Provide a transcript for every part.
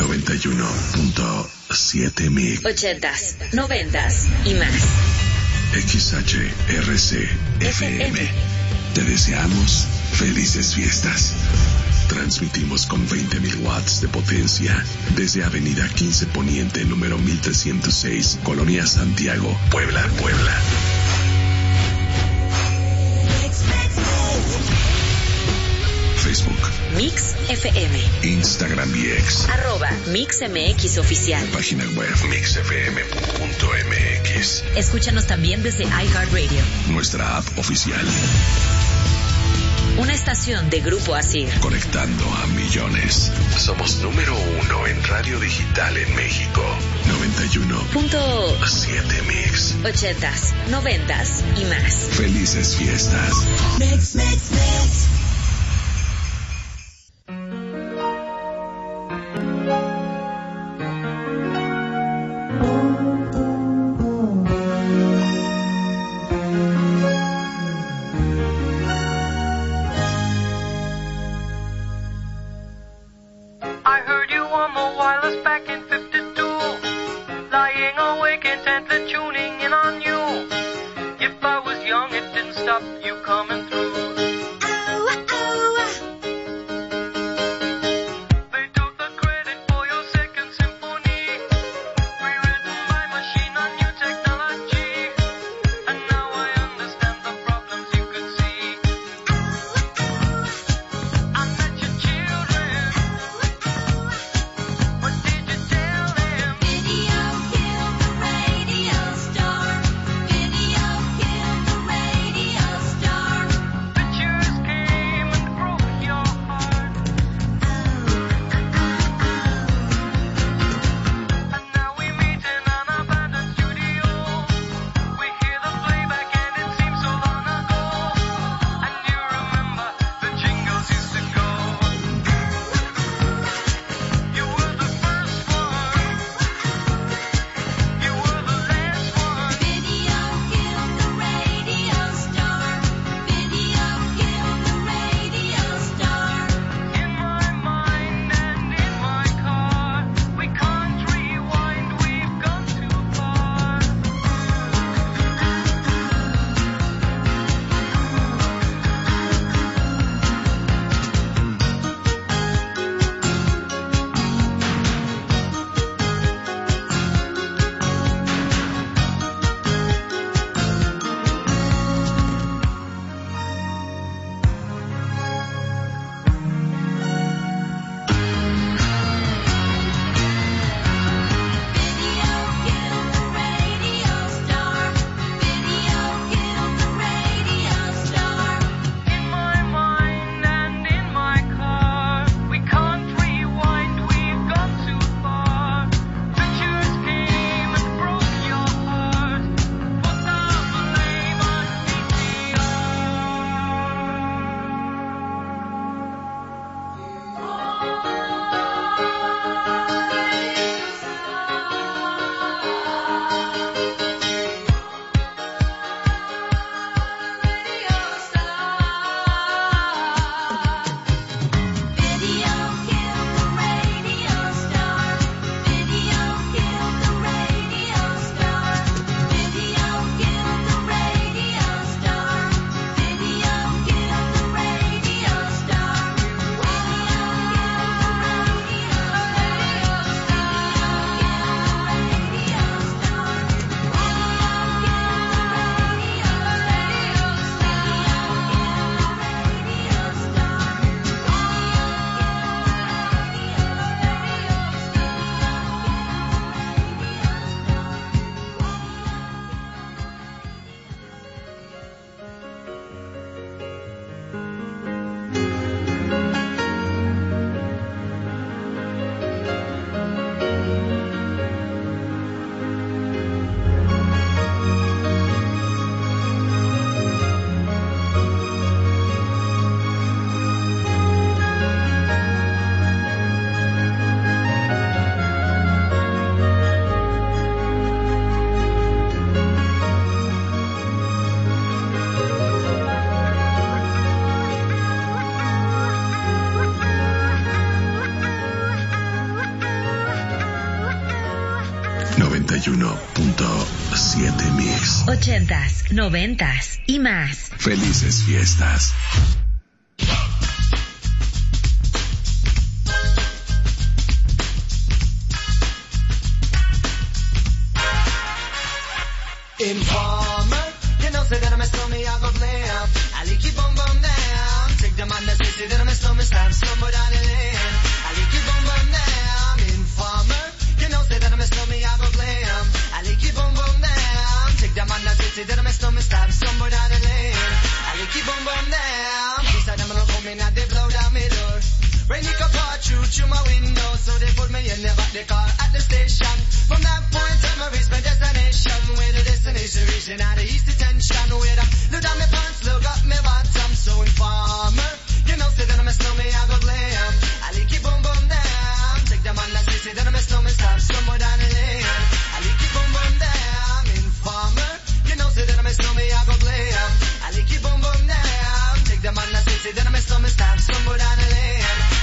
91.7 MIG. 80s, 90s y más. XHRC FM. Te deseamos felices fiestas. Transmitimos con 20.000 watts de potencia desde Avenida 15 Poniente, número 1306, Colonia Santiago, Puebla. Facebook, Mix FM. Instagram y X. @MixMX Oficial. Página web mixfm.mx. Escúchanos también desde iHeartRadio. Nuestra app oficial. Una estación de Grupo Asir. Conectando a millones. Somos número 1 en radio digital en México. 91.7 MIX. 80s, 90s y más. Felices fiestas. Mix. Radio star. 91.7 Mix. 80s, 90s y más. Felices fiestas. Informer, you know, say that I'm a stormy, I go blam. I like you boom boom down. Take the man that say that I'm a stormy, stab somewhere down the lane. I like you boom boom down. Informer, you know, say that I'm a stormy, I go blam. I like you boom boom down. Take the man that say that I'm a stormy, stab somewhere down the lane. I like you boom boom down. These are them gonna come in and they blow down my door. Rain it could pour through my window, so they put me in the back the car at the station. From that point on, I reached my destination. Where the destination reaching out the east detention. Where I look down my pants, look up my bottom. So informer, you know, say that I'm a snowman, I go glam. I like it boom boom down. Take the man that say that I'm a snowman, stop somewhere down the lane. I like it boom boom down. Informer, you know, say that I'm a snowman, I go glam. I like it boom boom down. Take the man that say that I'm a snowman, stop somewhere down the lane.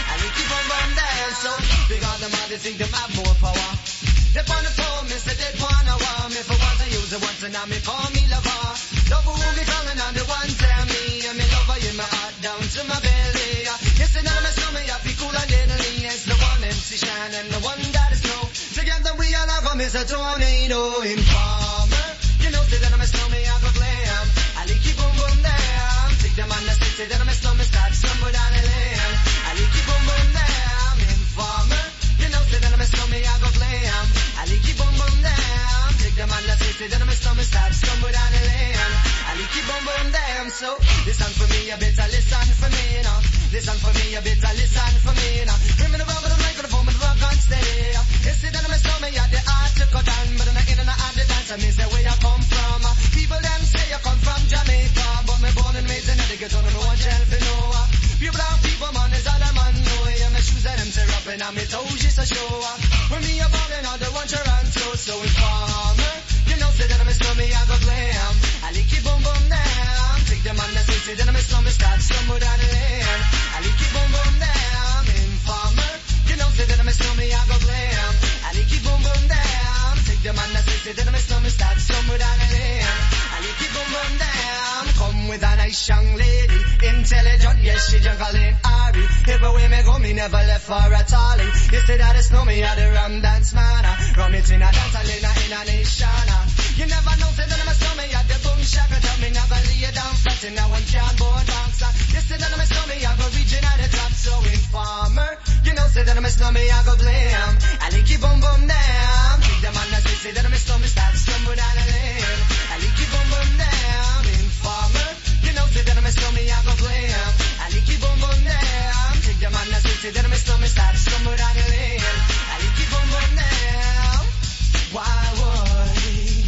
So, big on them all, they think them have more power. They wanna phone me, say they wanna want me. For once I use it once and now me call me lover. Love who be calling on the one tell me. And me lover in my heart down to my belly. Yes, and now my stomach, I feel cool and deadly. It's the one MC Shine and the one that is snow. Together we all have a miss a tornado. Informer, you know, say that I'm a snowman, I go glam. I like you boom boom down. Take them on the say that I'm a snowman, start somewhere down the lane. I like you boom boom down. Informer, you know, say that I'm a snowman, I go glam. I like you boom boom down. Take them on the say that I'm a snowman, start somewhere down the lane. I like you boom boom down. So, listen for me, you better listen for me, you know. Listen for me, you better listen for me, you know. Bring me the rubber, the microphone, the rock on steady. You say that I'm a snowman, you the art to cut down. But I'm not in and out the dance, I mean, say where you come from. People them say you come from Jamaica. But me born and raised in the ghetto, no one tell for no. You brown people, man, is all I'm on. Yeah, my shoes and them tear up and my toes just a show. When me a ballin', I don't want to run so informer, you know, say that I'm a snowman, I go glam. I like you boom boom down. Take them on the say that I'm a snowman, start somewhere down the lane. I like you boom boom down. Informer, you know, say that I'm a snowman, I go glam. I like you boom boom down. Take them on the say that I'm a snowman, start somewhere down the lane. I like you boom boom down. Come with a nice young lady, intelligent, yes, she juggling Ari. Everywhere me go, me never left for a tally. You say that it's me, I the rum dance man. Rum it in a dance, in a nation. You never know, say that I'm a snowman, I the boom shaka. Tell me never lay you down flat in a one cardboard box. You say that I'm a snowman, I go reaching at the top. So informer, you know, say that I'm a snowman, I go blam. I like you boom boom down. Take them on the say that I'm a snowman, start somewhere down the lane. I like you boom boom down. Informer, you know, say that I'm a snowman, I go blam. I like you boom boom down. Take them on the say that I'm a snowman, start somewhere down the lane. I like you boom boom down. Why would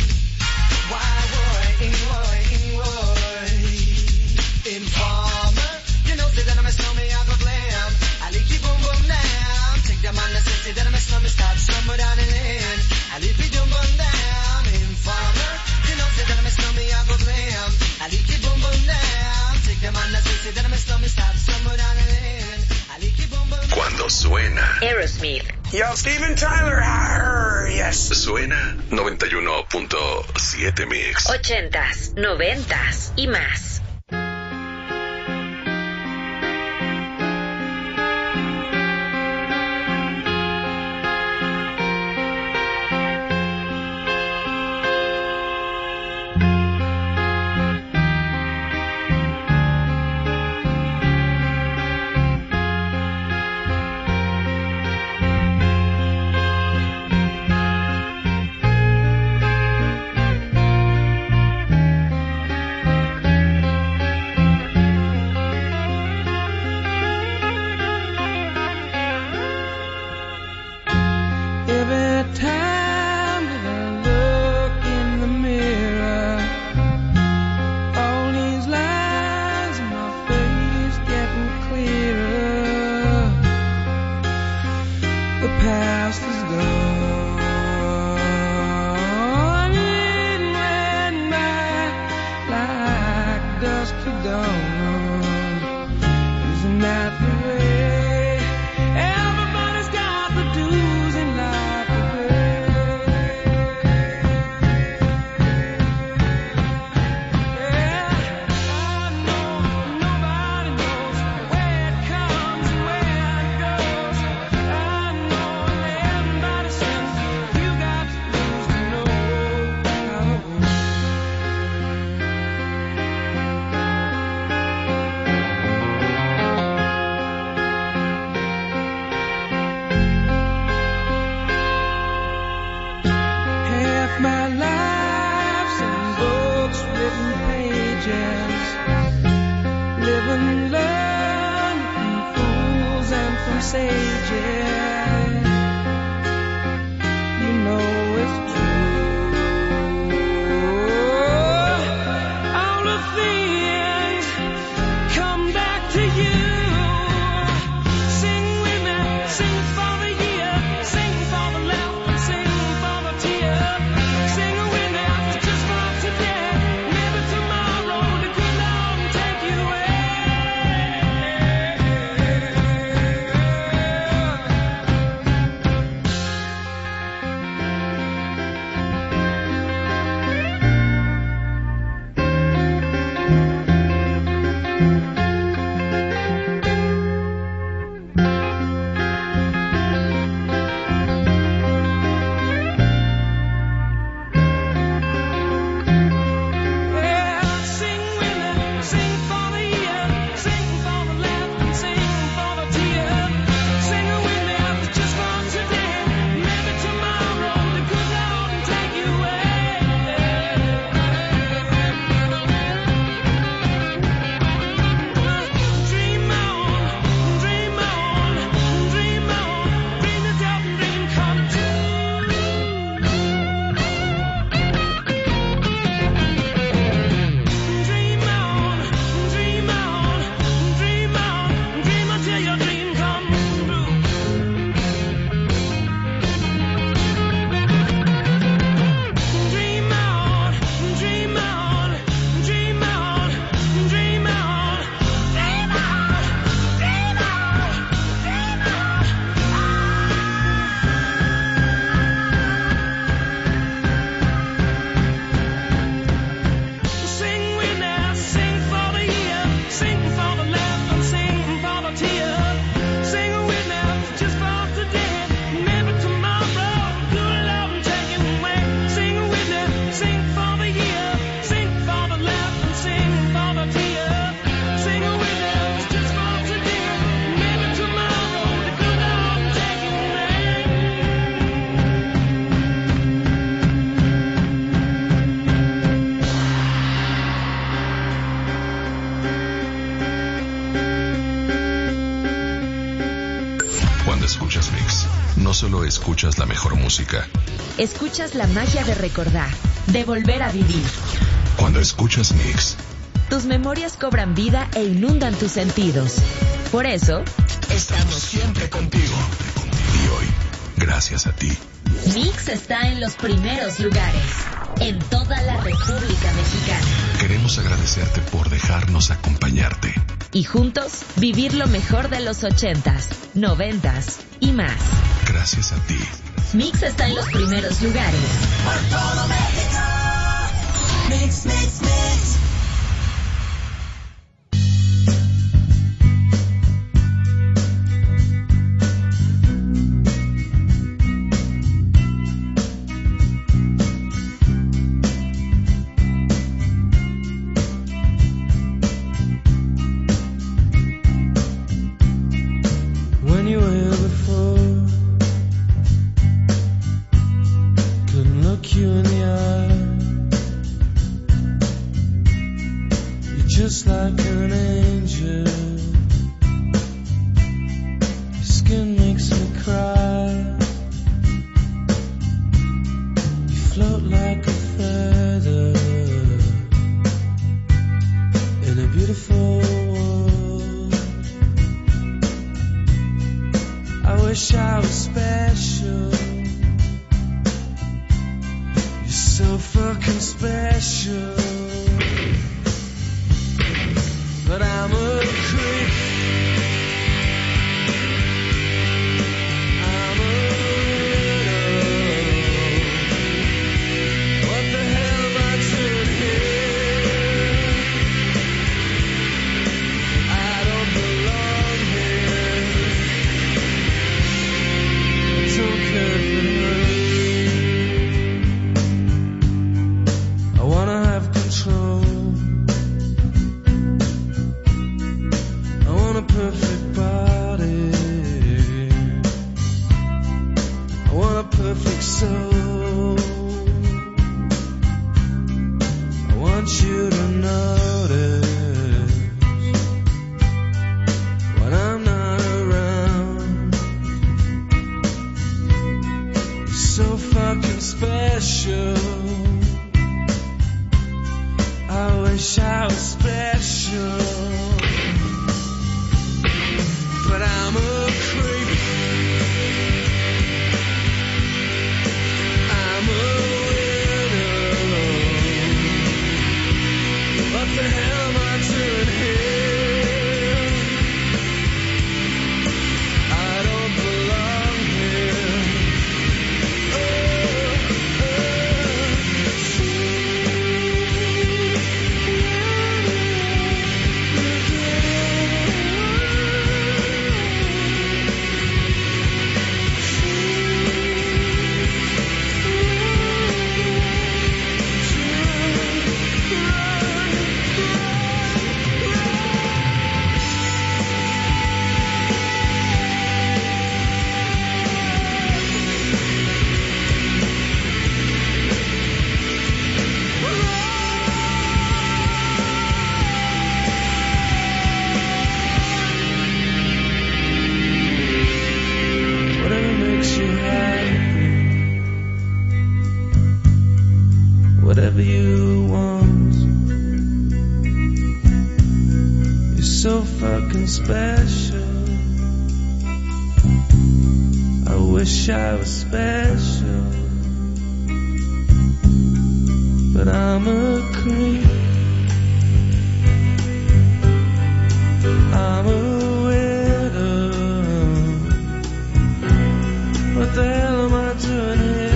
Informer, you know, say that I'm a snowman, I go glam. I like you boom boom down. Take them on the say that I'm a snowman, start somewhere down the lane. I like you boom boom down. Informer, you know, say that I'm a snowman, I go glam. I like you boom boom down. Take them on the say that I'm a snowman, start somewhere down the lane. I like you boom boom down. Cuando suena Aerosmith. Yo, Steven Tyler, yes. Suena 91.7 Mix. 80s, 90s y más. escuchas Mix, no solo escuchas la mejor música. Escuchas la magia de recordar, de volver a vivir. Cuando escuchas Mix, tus memorias cobran vida e inundan tus sentidos. Por eso, estamos siempre contigo. Y hoy, gracias a ti, Mix está en los primeros lugares, en toda la República Mexicana. Queremos agradecerte por dejarnos acompañarte. Y juntos, vivir lo mejor de los 80s, 90s y más. Gracias a ti, Mix está en los primeros lugares. Por todo México. Mix, mix, mix. When I'm not around, fucking special. I wish I was special, but I'm a creep. I'm a widow. What the hell am I doing here? I don't belong here. Whatever you want, you're so fucking special. I wish I was special, but I'm a creep. I'm a widow. What the hell am I doing here?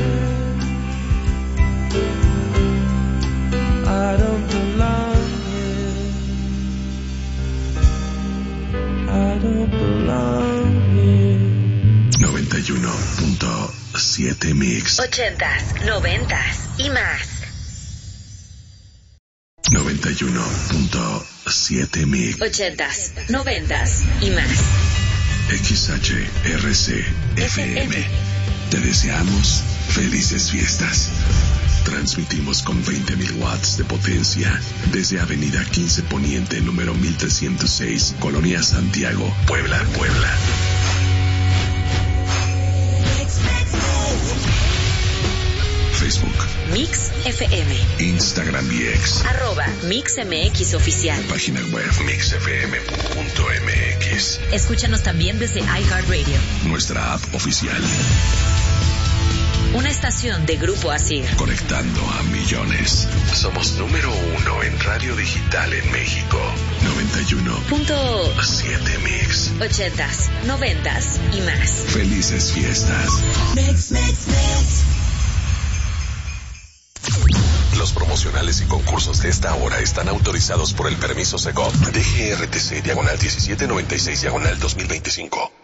I don't belong here. I don't belong here. 91.7 Mix. 80s, 90s y más. 91.7 Mix. 80s, 90s y más. XHRC FM. Te deseamos felices fiestas. Transmitimos con 20.000 watts de potencia desde Avenida 15 Poniente, número 1306, Colonia Santiago, Puebla, Puebla. Facebook Mix FM. Instagram y X @MixMX Oficial. Página web mixfm.mx. Escúchanos también desde iHeartRadio. Nuestra app oficial. Una estación de Grupo Asir. Conectando a millones. Somos número 1 en radio digital en México. 91.7 Mix. 80s, 90s y más. Felices fiestas. Mix. Los promocionales y concursos de esta hora están autorizados por el permiso Segov. DGRTC /1796/2025.